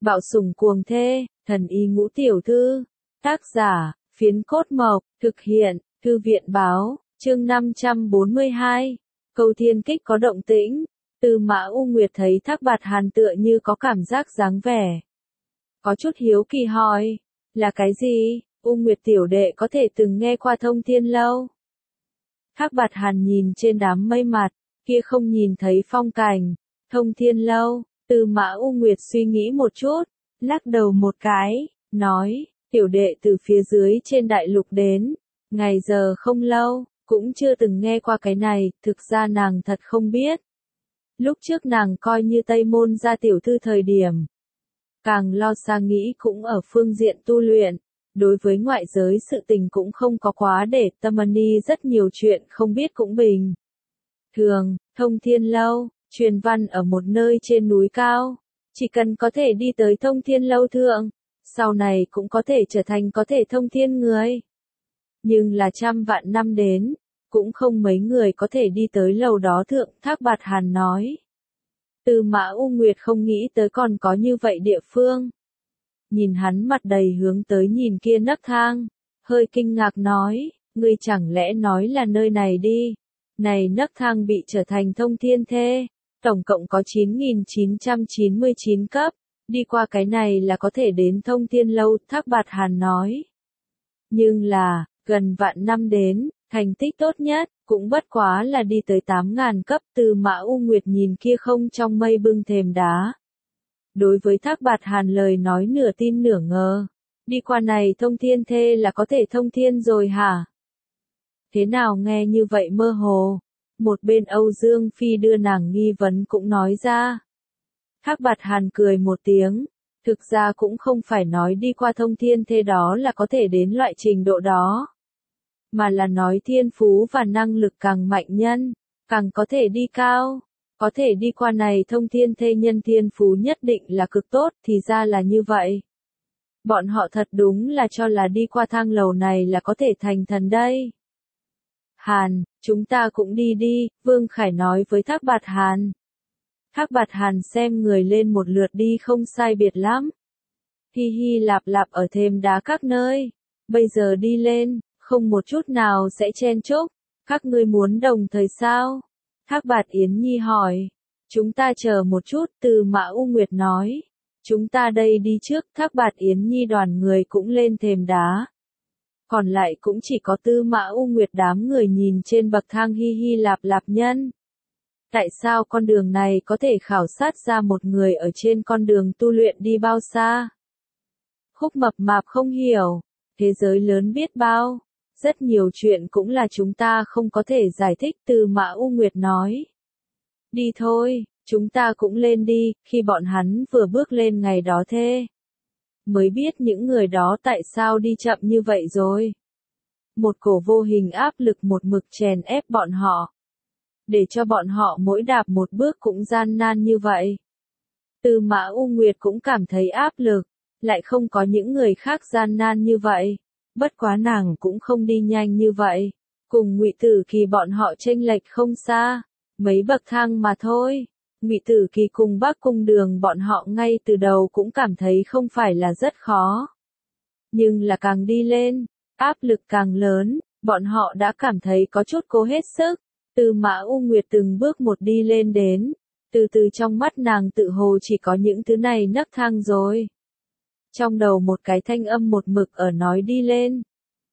Bạo sủng cuồng thê, thần y ngũ tiểu thư. Tác giả, Phiến Cốt Mộc, thực hiện, Thư viện báo, chương 542. Câu Thiên Kích có động tĩnh. Tư Mã U Nguyệt thấy Thác Bạt Hàn tựa như có cảm giác dáng vẻ. Có chút hiếu kỳ hỏi, là cái gì? U Nguyệt tiểu đệ có thể từng nghe qua Thông Thiên Lâu. Thác Bạt Hàn nhìn trên đám mây mặt, kia không nhìn thấy phong cảnh. Thông Thiên Lâu, Tư Mã U Nguyệt suy nghĩ một chút, lắc đầu một cái, nói, tiểu đệ từ phía dưới trên đại lục đến, ngày giờ không lâu, cũng chưa từng nghe qua cái này, thực ra nàng thật không biết. Lúc trước nàng coi như Tây Môn gia tiểu thư thời điểm. Càng lo xa nghĩ cũng ở phương diện tu luyện, đối với ngoại giới sự tình cũng không có quá để tâm ni rất nhiều chuyện không biết cũng bình. Thường, Thông Thiên Lâu, truyền văn ở một nơi trên núi cao, chỉ cần có thể đi tới Thông Thiên Lâu thượng, sau này cũng có thể trở thành có thể thông thiên người. Nhưng là trăm vạn năm đến, cũng không mấy người có thể đi tới lầu đó thượng, Thác Bạt Hàn nói. Tư Mã U Nguyệt không nghĩ tới còn có như vậy địa phương. Nhìn hắn mặt đầy hướng tới nhìn kia nấc thang, hơi kinh ngạc nói, ngươi chẳng lẽ nói là nơi này đi. Này nấc thang bị trở thành thông thiên thê, tổng cộng có 9.999 cấp, đi qua cái này là có thể đến Thông Thiên Lâu, Thác Bạt Hàn nói. Nhưng là, gần vạn năm đến, thành tích tốt nhất, cũng bất quá là đi tới 8.000 cấp. Tư Mã U Nguyệt nhìn kia không trong mây bưng thềm đá. Đối với Thác Bạt Hàn lời nói nửa tin nửa ngờ, đi qua này thông thiên thê là có thể thông thiên rồi hả? Thế nào nghe như vậy mơ hồ? Một bên Âu Dương Phi đưa nàng nghi vấn cũng nói ra. Thác Bạt Hàn cười một tiếng, thực ra cũng không phải nói đi qua thông thiên thê đó là có thể đến loại trình độ đó. Mà là nói thiên phú và năng lực càng mạnh nhân, càng có thể đi cao, có thể đi qua này thông thiên thê nhân thiên phú nhất định là cực tốt, thì ra là như vậy. Bọn họ thật đúng là cho là đi qua thang lầu này là có thể thành thần đây. Hàn, chúng ta cũng đi đi, Vương Khải nói với Thác Bạt Hàn. Thác Bạt Hàn xem người lên một lượt đi không sai biệt lắm. Hi hi lạp lạp ở thềm đá các nơi, bây giờ đi lên, không một chút nào sẽ chen chúc, các ngươi muốn đồng thời sao? Thác Bạt Yến Nhi hỏi. Chúng ta chờ một chút, Tư Mã U Nguyệt nói. Chúng ta đây đi trước, Thác Bạt Yến Nhi đoàn người cũng lên thềm đá. Còn lại cũng chỉ có Tư Mã U Nguyệt đám người nhìn trên bậc thang hi hi lạp lạp nhân. Tại sao con đường này có thể khảo sát ra một người ở trên con đường tu luyện đi bao xa? Khúc Mập Mạp không hiểu, thế giới lớn biết bao, rất nhiều chuyện cũng là chúng ta không có thể giải thích. Tư Mã U Nguyệt nói. Đi thôi, chúng ta cũng lên đi. Khi bọn hắn vừa bước lên ngày đó thế, mới biết những người đó tại sao đi chậm như vậy rồi. Một cổ vô hình áp lực một mực chèn ép bọn họ, để cho bọn họ mỗi đạp một bước cũng gian nan như vậy. Tư Mã U Nguyệt cũng cảm thấy áp lực, lại không có những người khác gian nan như vậy. Bất quá nàng cũng không đi nhanh như vậy, cùng Ngụy Tử Kỳ bọn họ chênh lệch không xa, mấy bậc thang mà thôi. Ngụy Tử Kỳ cùng Bắc Cung Đường bọn họ ngay từ đầu cũng cảm thấy không phải là rất khó. Nhưng là càng đi lên, áp lực càng lớn, bọn họ đã cảm thấy có chút cố hết sức. Tư Mã U Nguyệt từng bước một đi lên đến, từ từ trong mắt nàng tự hồ chỉ có những thứ này nấc thang rồi. Trong đầu một cái thanh âm một mực ở nói đi lên.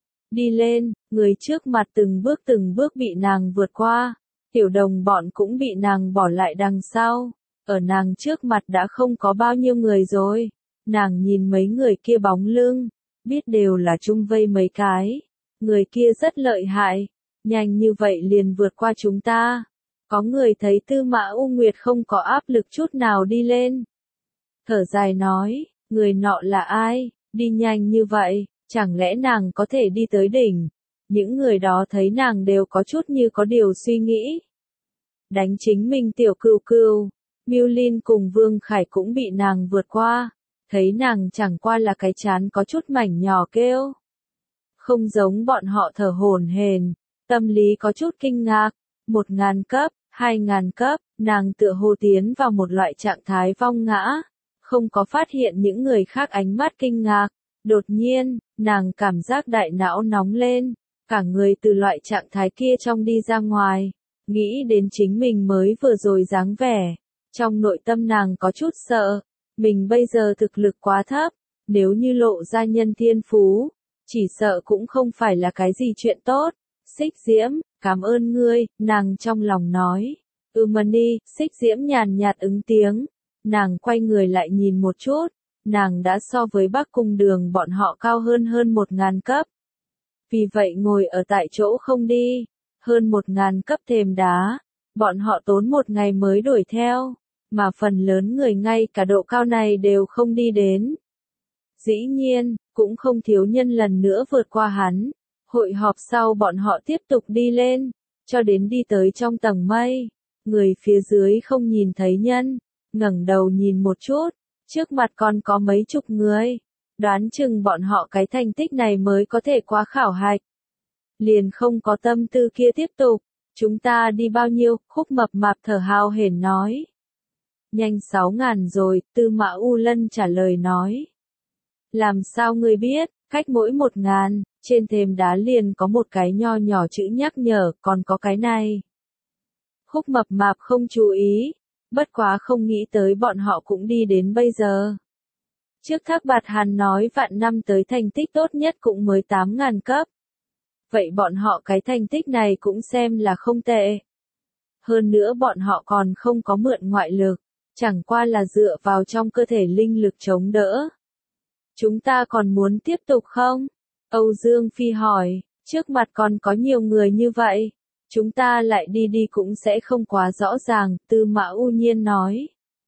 Đi lên, người trước mặt từng bước bị nàng vượt qua. Tiểu đồng bọn cũng bị nàng bỏ lại đằng sau. Ở nàng trước mặt đã không có bao nhiêu người rồi. Nàng nhìn mấy người kia bóng lưng, biết đều là chung vây mấy cái. Người kia rất lợi hại, nhanh như vậy liền vượt qua chúng ta. Có người thấy Tư Mã U Nguyệt không có áp lực chút nào đi lên. Thở dài nói, người nọ là ai, đi nhanh như vậy, chẳng lẽ nàng có thể đi tới đỉnh? Những người đó thấy nàng đều có chút như có điều suy nghĩ. Đánh chính mình tiểu cừu cừu, Miêu Linh cùng Vương Khải cũng bị nàng vượt qua, thấy nàng chẳng qua là cái chán có chút mảnh nhỏ kêu. Không giống bọn họ thở hổn hển, tâm lý có chút kinh ngạc. 1.000 cấp, 2.000 cấp, nàng tựa hồ tiến vào một loại trạng thái vong ngã, không có phát hiện những người khác ánh mắt kinh ngạc. Đột nhiên, nàng cảm giác đại não nóng lên, cả người từ loại trạng thái kia trong đi ra ngoài, nghĩ đến chính mình mới vừa rồi dáng vẻ. Trong nội tâm nàng có chút sợ, mình bây giờ thực lực quá thấp, nếu như lộ ra nhân thiên phú, chỉ sợ cũng không phải là cái gì chuyện tốt. Xích Diễm, cảm ơn ngươi, nàng trong lòng nói. Đi, Xích Diễm nhàn nhạt ứng tiếng, nàng quay người lại nhìn một chút, nàng đã so với Bắc Cung Đường bọn họ cao hơn 1000 cấp. Vì vậy ngồi ở tại chỗ không đi, hơn 1000 cấp thềm đá, bọn họ tốn một ngày mới đuổi theo, mà phần lớn người ngay cả độ cao này đều không đi đến. Dĩ nhiên, cũng không thiếu nhân lần nữa vượt qua hắn. Hội họp sau bọn họ tiếp tục đi lên, cho đến đi tới trong tầng mây. Người phía dưới không nhìn thấy nhân, ngẩng đầu nhìn một chút, trước mặt còn có mấy chục người. Đoán chừng bọn họ cái thành tích này mới có thể qua khảo hạch. Liền không có tâm tư kia tiếp tục. Chúng ta đi bao nhiêu? Khúc Mập Mạp thở hào hển nói. Nhanh 6000 rồi, Tư Mã U Lân trả lời nói. Làm sao ngươi biết, cách mỗi 1000, trên thềm đá liền có một cái nho nhỏ chữ nhắc nhở, còn có cái này. Khúc Mập Mạp không chú ý, bất quá không nghĩ tới bọn họ cũng đi đến bây giờ. Trước Thác Bạt Hàn nói vạn năm tới thành tích tốt nhất cũng mới 8000 cấp. Vậy bọn họ cái thành tích này cũng xem là không tệ. Hơn nữa bọn họ còn không có mượn ngoại lực, chẳng qua là dựa vào trong cơ thể linh lực chống đỡ. Chúng ta còn muốn tiếp tục không? Âu Dương Phi hỏi, trước mặt còn có nhiều người như vậy. Chúng ta lại đi đi cũng sẽ không quá rõ ràng, Tư Mã U Nhiên nói.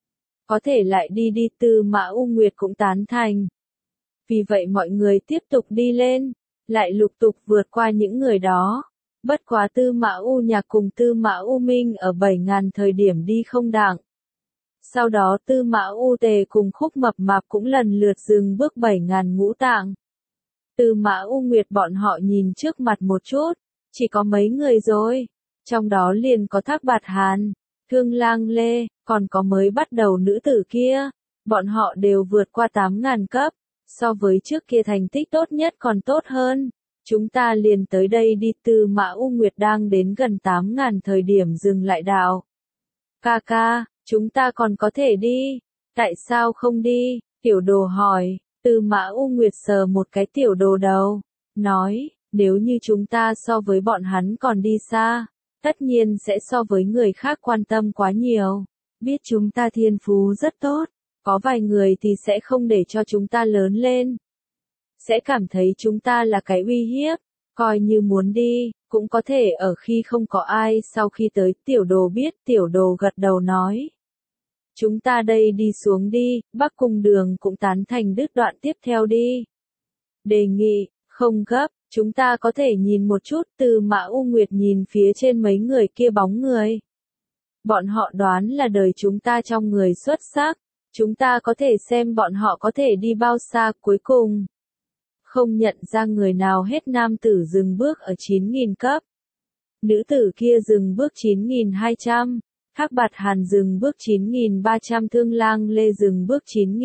Có thể lại đi đi, Tư Mã U Nguyệt cũng tán thành. Vì vậy mọi người tiếp tục đi lên, lại lục tục vượt qua những người đó. Bất quá Tư Mã U Nhạc cùng Tư Mã U Minh ở 7000 thời điểm đi không đặng. Sau đó Tư Mã U Tề cùng Khúc Mập Mạp cũng lần lượt dừng bước 7000 ngũ tạng. Tư Mã U Nguyệt bọn họ nhìn trước mặt một chút, chỉ có mấy người rồi, trong đó liền có Thác Bạt Hàn, Thương Lang Lê, còn có mới bắt đầu nữ tử kia, bọn họ đều vượt qua 8000 cấp, so với trước kia thành tích tốt nhất còn tốt hơn. Chúng ta liền tới đây đi. Tư Mã U Nguyệt đang đến gần 8000 thời điểm dừng lại đạo. Ca ca, chúng ta còn có thể đi, tại sao không đi? Tiểu Đồ hỏi. Tư Mã U Nguyệt sờ một cái Tiểu Đồ đầu, nói, nếu như chúng ta so với bọn hắn còn đi xa, tất nhiên sẽ so với người khác quan tâm quá nhiều. Biết chúng ta thiên phú rất tốt, có vài người thì sẽ không để cho chúng ta lớn lên. Sẽ cảm thấy chúng ta là cái uy hiếp, coi như muốn đi, cũng có thể ở khi không có ai. Sau khi tới Tiểu Đồ biết, Tiểu Đồ gật đầu nói. Chúng ta đây đi xuống đi, Bắc Cung Đường cũng tán thành đứt đoạn tiếp theo đi. Đề nghị, không gấp, chúng ta có thể nhìn một chút. Tư Mã U Nguyệt nhìn phía trên mấy người kia bóng người. Bọn họ đoán là đời chúng ta trong người xuất sắc, chúng ta có thể xem bọn họ có thể đi bao xa. Cuối cùng, không nhận ra người nào hết. Nam tử dừng bước ở 9000 cấp. Nữ tử kia dừng bước 9200. Thác Bạt Hàn dừng bước 9300, Thương Lang Lê dừng bước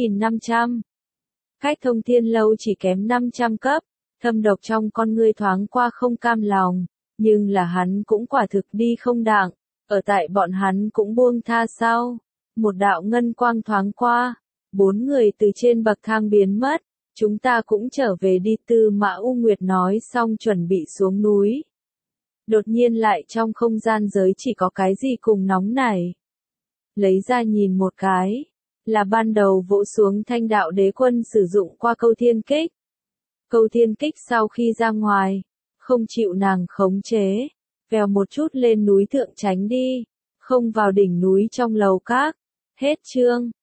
9500. Cách Thông Thiên Lâu chỉ kém 500 cấp, thâm độc trong con ngươi thoáng qua không cam lòng, nhưng là hắn cũng quả thực đi không đặng, ở tại bọn hắn cũng buông tha sau. Một đạo ngân quang thoáng qua, 4 người từ trên bậc thang biến mất, chúng ta cũng trở về đi. Tư Mã U Nguyệt nói xong chuẩn bị xuống núi. Đột nhiên lại trong không gian giới chỉ có cái gì cùng nóng nảy. Lấy ra nhìn một cái, là ban đầu vỗ xuống Thanh Đạo Đế Quân sử dụng qua câu thiên kích. Câu thiên kích sau khi ra ngoài, không chịu nàng khống chế, vèo một chút lên núi thượng tránh đi, không vào đỉnh núi trong lầu các. Hết chương.